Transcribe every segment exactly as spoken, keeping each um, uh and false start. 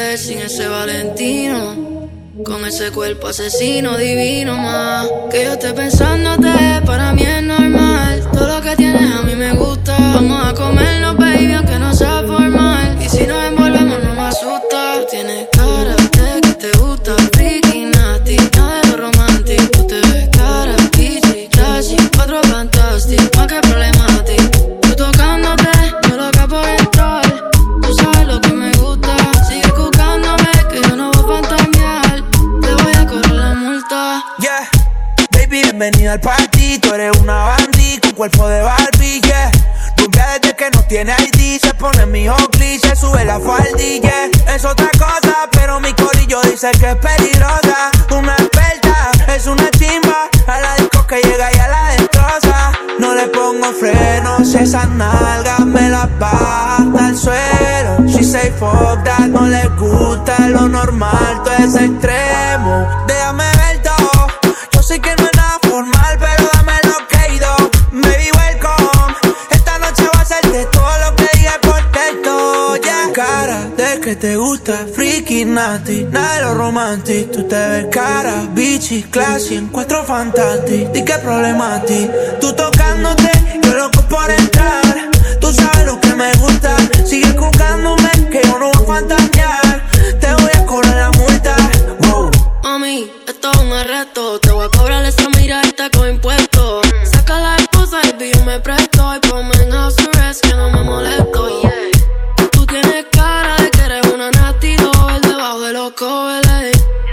mujer sin ese Valentino, con ese cuerpo asesino divino más. Que yo esté pensándote, para mí es normal. Todo lo que tienes a mí me gusta. Vamos a comernos, baby, aunque no sea formal. Y si nos envolvemos no me asusta. Tú tienes cara de que te gusta, freaky, nasty, nada de lo romántico. Tú te ves cara, bitchy, classy, cuatro fantastic, más que problemático. Tú tocándote, yo loca por entrar. Tú sabes lo que me gusta. Sigue buscándome, que yo no voy a fantamear. Te voy a correr la multa. Yeah, baby, bienvenida al party. Tú eres una bandit con cuerpo de Barbie, yeah. Rubia desde que no tiene I D. Se pone mi Oakley, se sube la faldilla. Es otra cosa, pero mi corillo dice que es peligrosa. Una experta, es una chimba. A la disco que llega y a la destroza. No le pongo frenos, esas nalgas me las baja hasta el suelo. She say fuck that, no le gusta lo normal, todo es extremo. Déjame ver todo, yo sé que no es nada formal, pero dame lo que he ido. Baby, welcome, esta noche va a ser de todo lo que diga por texto, yeah. Cara de que te gusta, freaky, nasty, nada de lo romántico. Tú te ves cara, bitchy, classy, encuentro fantástico. Di que problema a ti, tú tocándote, yo loco por entrar. Tú sabes lo que me gusta, sigue buscándome, que yo no voy a fantasear. Te voy a cobrar la multa, wow. Mami, esto es un arresto. Te voy a cobrar esa mirada con impuestos. Saca la esposa y yo me presto. Y ponme en house arrest que no me molesto, yeah. Tú tienes cara de que eres una nasty doll debajo de los covers,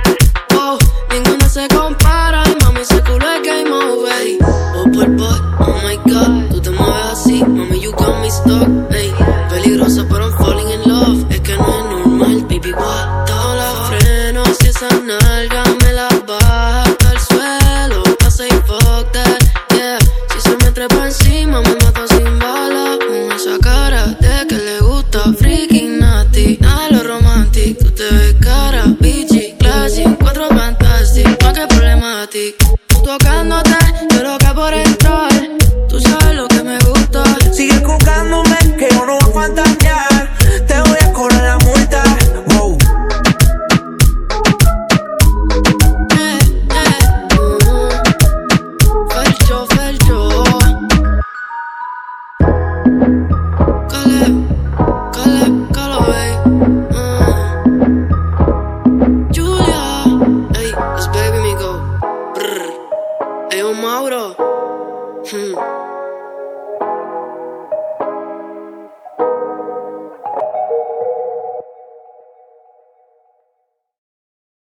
oh, ninguna se compara. Y mami, ese culo es game over. Oh, por boy, oh my god. Tú te mueves así, mami, you got me stuck, ey. Peligrosa, pero I'm falling in love. Es que no es normal, baby, what? Todos los frenos y esas nalgas me las baja hasta el suelo. I say fuck that, yeah. Si se me trepa encima, me mata sin bala. Con esa cara de que le gusta, freaky, nasty, nada de lo romántico. Tú te ves cara, bitchy, classy, cuatro fantastic, más que problemático. Tú tocándote, yo loca por entrar. Tú sabes lo que me gusta. Sigue buscándome, que yo no voy a fantasear. Te voy a cobrar la multa, wow. Eh, eh, uh, Felcho, Felcho. Caleb, Caleb, Caleb, uh. Julia, ey, es baby Migo. Brr. Ey, un Mauro. Hmm.